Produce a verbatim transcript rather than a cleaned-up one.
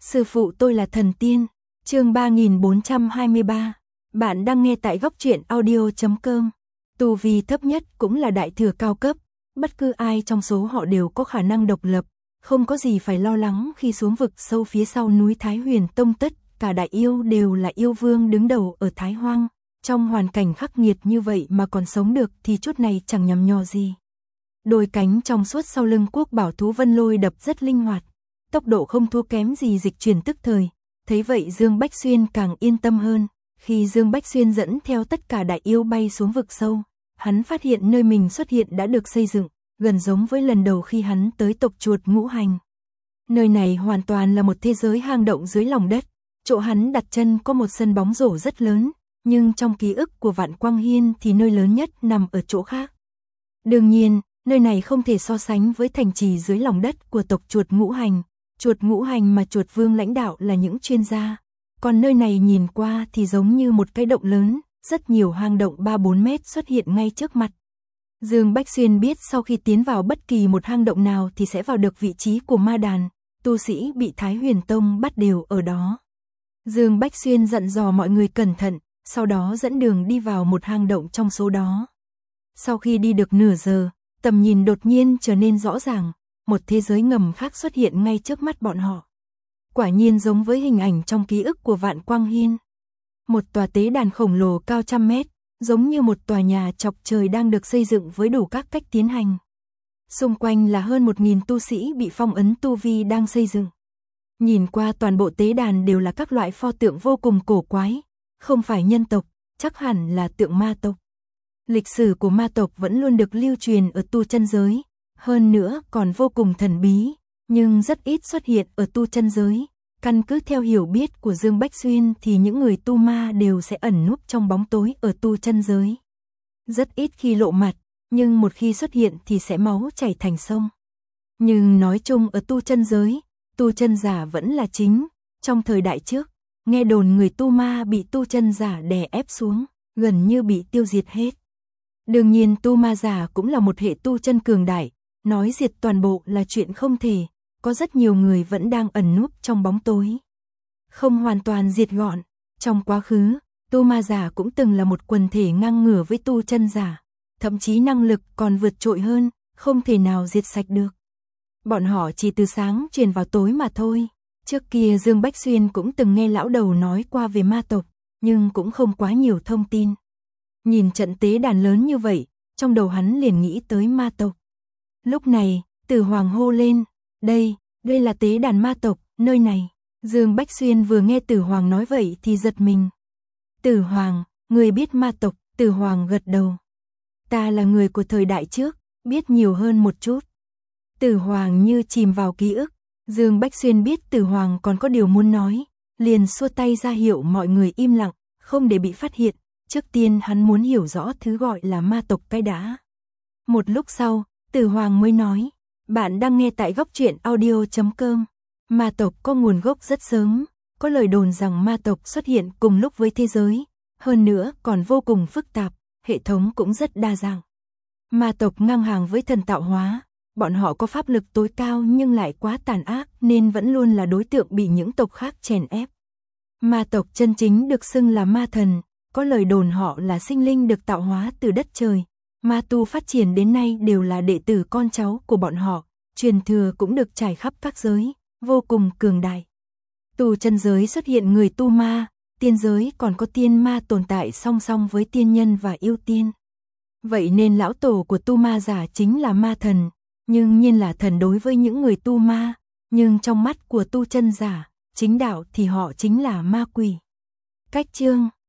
Sư phụ tôi là thần tiên. Chương ba nghìn bốn trăm hai mươi ba. Bạn đang nghe tại góc truyện audio chấm com. Tu vi thấp nhất cũng là đại thừa cao cấp, bất cứ ai trong số họ đều có khả năng độc lập, không có gì phải lo lắng khi xuống vực sâu phía sau núi Thái Huyền Tông. Tất cả đại yêu đều là yêu vương đứng đầu ở Thái Hoang, trong hoàn cảnh khắc nghiệt như vậy mà còn sống được thì chút này chẳng nhằm nhò gì. Đôi cánh trong suốt sau lưng quốc bảo thú Vân Lôi đập rất linh hoạt, tốc độ không thua kém gì dịch chuyển tức thời. Thấy vậy Dương Bách Xuyên càng yên tâm hơn. Khi Dương Bách Xuyên dẫn theo tất cả đại yêu bay xuống vực sâu, hắn phát hiện nơi mình xuất hiện đã được xây dựng, gần giống với lần đầu khi hắn tới tộc chuột Ngũ Hành. Nơi này hoàn toàn là một thế giới hang động dưới lòng đất. Chỗ hắn đặt chân có một sân bóng rổ rất lớn, nhưng trong ký ức của Vạn Quang Hiên thì nơi lớn nhất nằm ở chỗ khác. Đương nhiên, nơi này không thể so sánh với thành trì dưới lòng đất của tộc chuột Ngũ Hành. Chuột Ngũ Hành mà chuột vương lãnh đạo là những chuyên gia, còn nơi này nhìn qua thì giống như một cái động lớn, rất nhiều hang động ba bốn mét xuất hiện ngay trước mặt. Dương Bách Xuyên biết sau khi tiến vào bất kỳ một hang động nào thì sẽ vào được vị trí của ma đàn, tu sĩ bị Thái Huyền Tông bắt đều ở đó. Dương Bách Xuyên dặn dò mọi người cẩn thận, sau đó dẫn đường đi vào một hang động trong số đó. Sau khi đi được nửa giờ, tầm nhìn đột nhiên trở nên rõ ràng, một thế giới ngầm khác xuất hiện ngay trước mắt bọn họ. Quả nhiên giống với hình ảnh trong ký ức của Vạn Quang Hiên. Một tòa tế đàn khổng lồ cao trăm mét, giống như một tòa nhà chọc trời đang được xây dựng với đủ các cách tiến hành. Xung quanh là hơn một nghìn tu sĩ bị phong ấn tu vi đang xây dựng. Nhìn qua toàn bộ tế đàn đều là các loại pho tượng vô cùng cổ quái, không phải nhân tộc, chắc hẳn là tượng ma tộc. Lịch sử của ma tộc vẫn luôn được lưu truyền ở tu chân giới, hơn nữa còn vô cùng thần bí, nhưng rất ít xuất hiện ở tu chân giới. Căn cứ theo hiểu biết của Dương Bách Xuyên thì những người tu ma đều sẽ ẩn núp trong bóng tối ở tu chân giới. Rất ít khi lộ mặt, nhưng một khi xuất hiện thì sẽ máu chảy thành sông. Nhưng nói chung ở tu chân giới, tu chân giả vẫn là chính. Trong thời đại trước, nghe đồn người tu ma bị tu chân giả đè ép xuống, gần như bị tiêu diệt hết. Đương nhiên tu ma giả cũng là một hệ tu chân cường đại, nói diệt toàn bộ là chuyện không thể, có rất nhiều người vẫn đang ẩn núp trong bóng tối. Không hoàn toàn diệt gọn, trong quá khứ, tu ma giả cũng từng là một quần thể ngang ngửa với tu chân giả, thậm chí năng lực còn vượt trội hơn, không thể nào diệt sạch được. Bọn họ chỉ từ sáng truyền vào tối mà thôi. Trước kia Dương Bách Xuyên cũng từng nghe lão đầu nói qua về ma tộc, nhưng cũng không quá nhiều thông tin. Nhìn trận tế đàn lớn như vậy, trong đầu hắn liền nghĩ tới ma tộc. Lúc này, Tử Hoàng hô lên, đây, đây là tế đàn ma tộc, nơi này. Dương Bách Xuyên vừa nghe Tử Hoàng nói vậy thì giật mình. Tử Hoàng, người biết ma tộc? Tử Hoàng gật đầu. Ta là người của thời đại trước, biết nhiều hơn một chút. Tử Hoàng như chìm vào ký ức. Dương Bách Xuyên biết Tử Hoàng còn có điều muốn nói, liền xua tay ra hiệu mọi người im lặng, không để bị phát hiện. Trước tiên hắn muốn hiểu rõ thứ gọi là ma tộc cái đã. Một lúc sau, Tử Hoàng mới nói, bạn đang nghe tại góc truyện audio chấm com. Ma tộc có nguồn gốc rất sớm, có lời đồn rằng ma tộc xuất hiện cùng lúc với thế giới, hơn nữa còn vô cùng phức tạp, hệ thống cũng rất đa dạng. Ma tộc ngang hàng với thần tạo hóa, bọn họ có pháp lực tối cao nhưng lại quá tàn ác nên vẫn luôn là đối tượng bị những tộc khác chèn ép. Ma tộc chân chính được xưng là ma thần, có lời đồn họ là sinh linh được tạo hóa từ đất trời. Ma tu phát triển đến nay đều là đệ tử con cháu của bọn họ, truyền thừa cũng được trải khắp các giới, vô cùng cường đại. Tu chân giới xuất hiện người tu ma, tiên giới còn có tiên ma tồn tại song song với tiên nhân và yêu tiên. Vậy nên lão tổ của tu ma giả chính là ma thần, nhưng nhiên là thần đối với những người tu ma, nhưng trong mắt của tu chân giả, chính đạo thì họ chính là ma quỷ. Cách chương,